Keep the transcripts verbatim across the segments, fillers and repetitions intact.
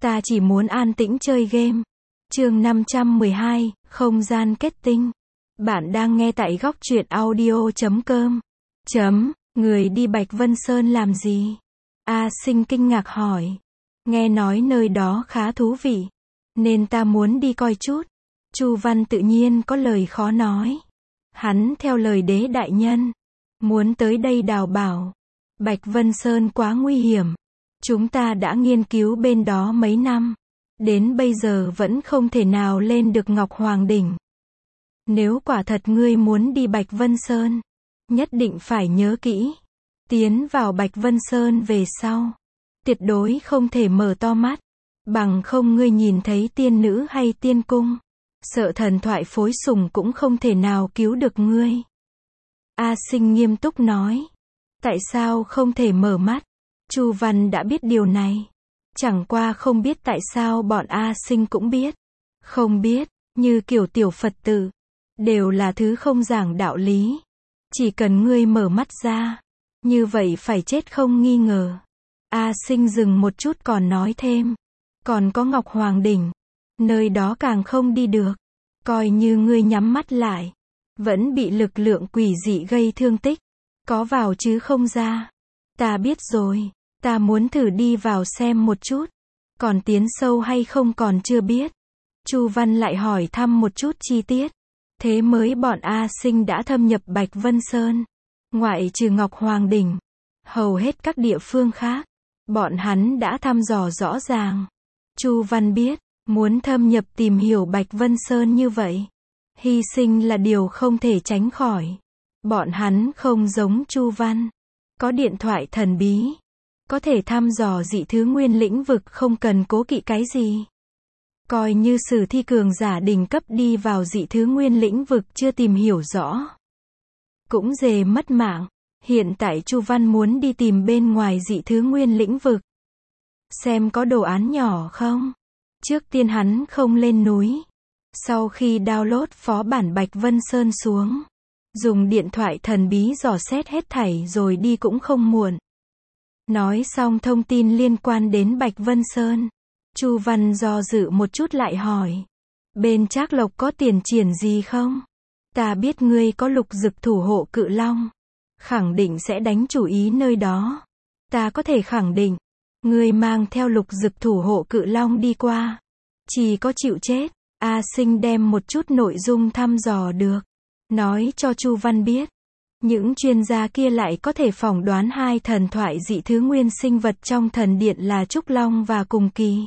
Ta chỉ muốn an tĩnh chơi game. Chương năm trăm mười hai, không gian kết tinh. Bạn đang nghe tại góc truyện audio chấm com. Chấm, người đi Bạch Vân Sơn làm gì? A Sinh kinh ngạc hỏi. Nghe nói nơi đó khá thú vị, nên ta muốn đi coi chút. Chu Văn tự nhiên có lời khó nói. Hắn theo lời đế đại nhân, muốn tới đây đào bảo. Bạch Vân Sơn quá nguy hiểm. Chúng ta đã nghiên cứu bên đó mấy năm. Đến bây giờ vẫn không thể nào lên được Ngọc Hoàng Đỉnh. Nếu quả thật ngươi muốn đi Bạch Vân Sơn, nhất định phải nhớ kỹ. Tiến vào Bạch Vân Sơn về sau, tuyệt đối không thể mở to mắt. Bằng không ngươi nhìn thấy tiên nữ hay tiên cung, sợ thần thoại phối sùng cũng không thể nào cứu được ngươi. A Sinh nghiêm túc nói. Tại sao không thể mở mắt? Chu Văn đã biết điều này. Chẳng qua không biết tại sao bọn A Sinh cũng biết. Không biết, như kiểu tiểu Phật tử, đều là thứ không giảng đạo lý. Chỉ cần ngươi mở mắt ra, như vậy phải chết không nghi ngờ. A Sinh dừng một chút còn nói thêm. Còn có Ngọc Hoàng Đỉnh, nơi đó càng không đi được. Coi như ngươi nhắm mắt lại, vẫn bị lực lượng quỷ dị gây thương tích. Có vào chứ không ra. Ta biết rồi, ta muốn thử đi vào xem một chút. Còn tiến sâu hay không còn chưa biết. Chu Văn lại hỏi thăm một chút chi tiết. Thế mới bọn A Sinh đã thâm nhập Bạch Vân Sơn. Ngoại trừ Ngọc Hoàng Đỉnh, hầu hết các địa phương khác, bọn hắn đã thăm dò rõ ràng. Chu Văn biết, muốn thâm nhập tìm hiểu Bạch Vân Sơn như vậy, hy sinh là điều không thể tránh khỏi. Bọn hắn không giống Chu Văn, có điện thoại thần bí, có thể thăm dò dị thứ nguyên lĩnh vực không cần cố kỵ cái gì. Coi như sử thi cường giả đỉnh cấp đi vào dị thứ nguyên lĩnh vực chưa tìm hiểu rõ, cũng dề mất mạng. Hiện tại Chu Văn muốn đi tìm bên ngoài dị thứ nguyên lĩnh vực, xem có đồ án nhỏ không. Trước tiên hắn không lên núi. Sau khi download phó bản Bạch Vân Sơn xuống, dùng điện thoại thần bí dò xét hết thảy rồi đi cũng không muộn. Nói xong thông tin liên quan đến Bạch Vân Sơn, Chu Văn do dự một chút lại hỏi. Bên Trác Lộc có tiền triển gì không? Ta biết ngươi có lục dực thủ hộ cự long, khẳng định sẽ đánh chủ ý nơi đó. Ta có thể khẳng định, ngươi mang theo lục dực thủ hộ cự long đi qua, chỉ có chịu chết. A Sinh đem một chút nội dung thăm dò được, nói cho Chu Văn biết. Những chuyên gia kia lại có thể phỏng đoán hai thần thoại dị thứ nguyên sinh vật trong thần điện là Trúc Long và Cùng Kỳ.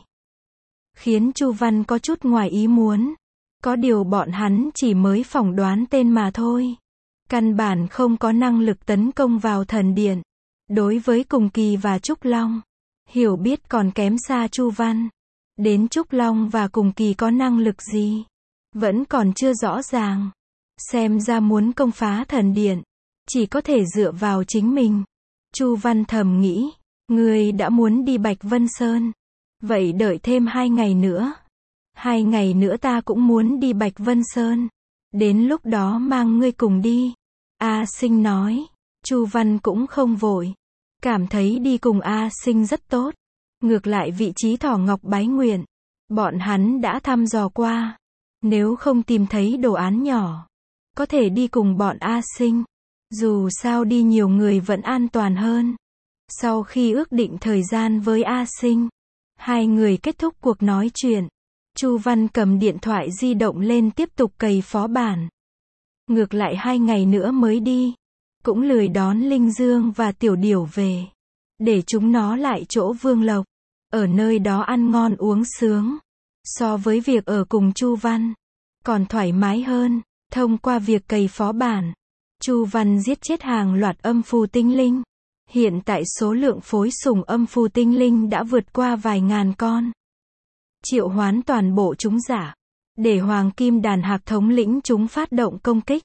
Khiến Chu Văn có chút ngoài ý muốn. Có điều bọn hắn chỉ mới phỏng đoán tên mà thôi. Căn bản không có năng lực tấn công vào thần điện. Đối với Cùng Kỳ và Trúc Long, hiểu biết còn kém xa Chu Văn. Đến Trúc Long và Cùng Kỳ có năng lực gì, vẫn còn chưa rõ ràng. Xem ra muốn công phá thần điện, chỉ có thể dựa vào chính mình. Chu Văn thầm nghĩ, ngươi đã muốn đi Bạch Vân Sơn, vậy đợi thêm hai ngày nữa. Hai ngày nữa ta cũng muốn đi Bạch Vân Sơn. Đến lúc đó mang ngươi cùng đi. A Sinh nói. Chu Văn cũng không vội, cảm thấy đi cùng A Sinh rất tốt. Ngược lại vị trí Thỏ Ngọc Bái Nguyện, bọn hắn đã thăm dò qua. Nếu không tìm thấy đồ án nhỏ, có thể đi cùng bọn A Sinh. Dù sao đi nhiều người vẫn an toàn hơn. Sau khi ước định thời gian với A Sinh, hai người kết thúc cuộc nói chuyện. Chu Văn cầm điện thoại di động lên tiếp tục cày phó bản. Ngược lại hai ngày nữa mới đi, cũng lười đón Linh Dương và Tiểu Điểu về, để chúng nó lại chỗ Vương Lộc, ở nơi đó ăn ngon uống sướng. So với việc ở cùng Chu Văn, còn thoải mái hơn. Thông qua việc cày phó bản, Chu Văn giết chết hàng loạt âm phù tinh linh. Hiện tại số lượng phối sùng âm phù tinh linh đã vượt qua vài ngàn con. Triệu hoán toàn bộ chúng giả, để Hoàng Kim Đàn Hạc thống lĩnh chúng phát động công kích.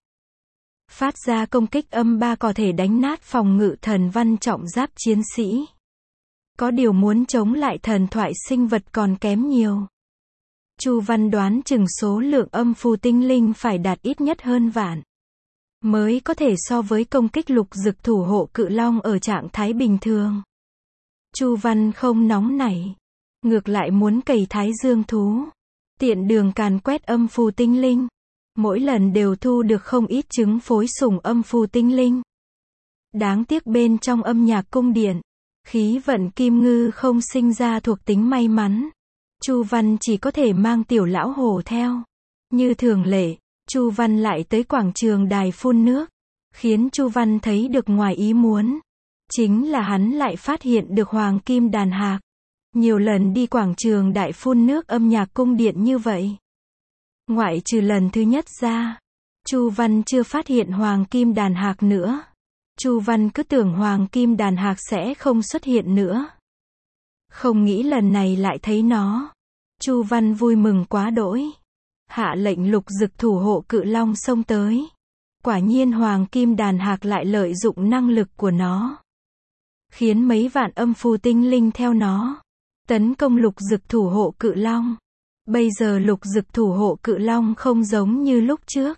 Phát ra công kích âm ba có thể đánh nát phòng ngự thần văn trọng giáp chiến sĩ. Có điều muốn chống lại thần thoại sinh vật còn kém nhiều. Chu Văn đoán chừng số lượng âm phù tinh linh phải đạt ít nhất hơn vạn, mới có thể so với công kích lục dực thủ hộ cự long ở trạng thái bình thường. Chu Văn không nóng nảy, ngược lại muốn cày thái dương thú, tiện đường càn quét âm phù tinh linh. Mỗi lần đều thu được không ít trứng phối sủng âm phù tinh linh. Đáng tiếc bên trong âm nhạc cung điện, khí vận kim ngư không sinh ra thuộc tính may mắn. Chu Văn chỉ có thể mang tiểu lão hổ theo. Như thường lệ, Chu Văn lại tới quảng trường đài phun nước, khiến Chu Văn thấy được ngoài ý muốn. Chính là hắn lại phát hiện được hoàng kim đàn hạc. Nhiều lần đi quảng trường đại phun nước âm nhạc cung điện như vậy. Ngoại trừ lần thứ nhất ra, Chu Văn chưa phát hiện hoàng kim đàn hạc nữa. Chu Văn cứ tưởng hoàng kim đàn hạc sẽ không xuất hiện nữa. Không nghĩ lần này lại thấy nó. Chu Văn vui mừng quá đỗi. Hạ lệnh lục dực thủ hộ cự long xông tới. Quả nhiên hoàng kim đàn hạc lại lợi dụng năng lực của nó, khiến mấy vạn âm phù tinh linh theo nó, tấn công lục dực thủ hộ cự long. Bây giờ lục dực thủ hộ cự long không giống như lúc trước.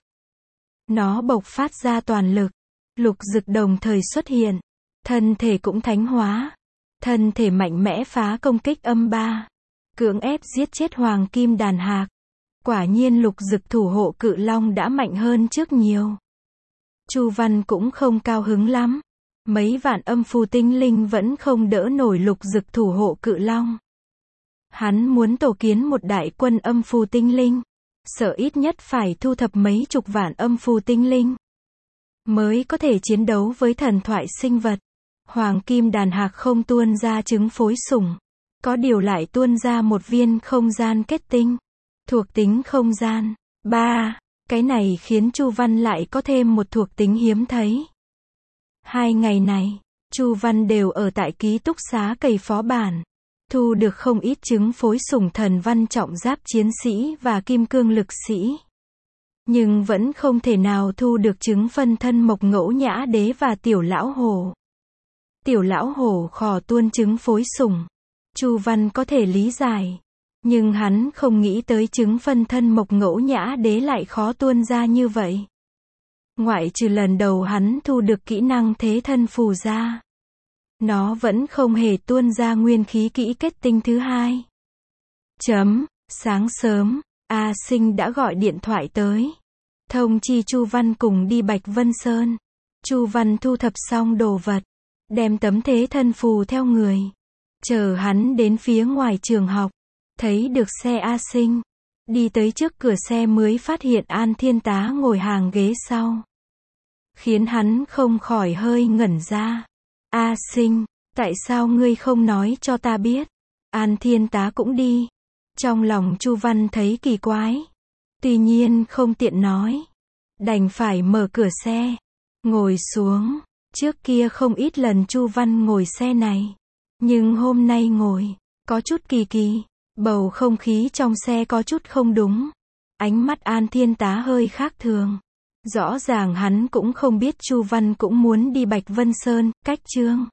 Nó bộc phát ra toàn lực. Lục dực đồng thời xuất hiện. Thân thể cũng thánh hóa. Thân thể mạnh mẽ phá công kích âm ba. Cưỡng ép giết chết hoàng kim đàn hạc. Quả nhiên lục dực thủ hộ cự long đã mạnh hơn trước nhiều. Chu Văn cũng không cao hứng lắm. Mấy vạn âm phù tinh linh vẫn không đỡ nổi lục dực thủ hộ cự long. Hắn muốn tổ kiến một đại quân âm phù tinh linh. Sợ ít nhất phải thu thập mấy chục vạn âm phù tinh linh, mới có thể chiến đấu với thần thoại sinh vật. Hoàng kim đàn hạc không tuôn ra trứng phối sủng. Có điều lại tuôn ra một viên không gian kết tinh. Thuộc tính không gian. ba. Cái này khiến Chu Văn lại có thêm một thuộc tính hiếm thấy. Hai ngày này, Chu Văn đều ở tại ký túc xá cày phó bản. Thu được không ít trứng phối sủng thần văn trọng giáp chiến sĩ và kim cương lực sĩ. Nhưng vẫn không thể nào thu được trứng phân thân mộc ngẫu nhã đế và tiểu lão hổ. Tiểu lão hổ khò tuôn trứng phối sủng. Chu Văn có thể lý giải. Nhưng hắn không nghĩ tới trứng phân thân mộc ngẫu nhã đế lại khó tuôn ra như vậy. Ngoại trừ lần đầu hắn thu được kỹ năng thế thân phù ra, nó vẫn không hề tuôn ra nguyên khí kỹ kết tinh thứ hai. Chấm, sáng sớm, A Sinh đã gọi điện thoại tới. Thông chi Chu Văn cùng đi Bạch Vân Sơn. Chu Văn thu thập xong đồ vật, đem tấm thế thân phù theo người. Chờ hắn đến phía ngoài trường học, thấy được xe A Sinh. Đi tới trước cửa xe mới phát hiện An Thiên Tá ngồi hàng ghế sau. Khiến hắn không khỏi hơi ngẩn ra. A Sinh, tại sao ngươi không nói cho ta biết? An Thiên Tá cũng đi. Trong lòng Chu Văn thấy kỳ quái. Tuy nhiên không tiện nói. Đành phải mở cửa xe. Ngồi xuống. Trước kia không ít lần Chu Văn ngồi xe này. Nhưng hôm nay ngồi, có chút kỳ kỳ. Bầu không khí trong xe có chút không đúng. Ánh mắt An Thiên Tá hơi khác thường. Rõ ràng hắn cũng không biết Chu Văn cũng muốn đi Bạch Vân Sơn, cách Trương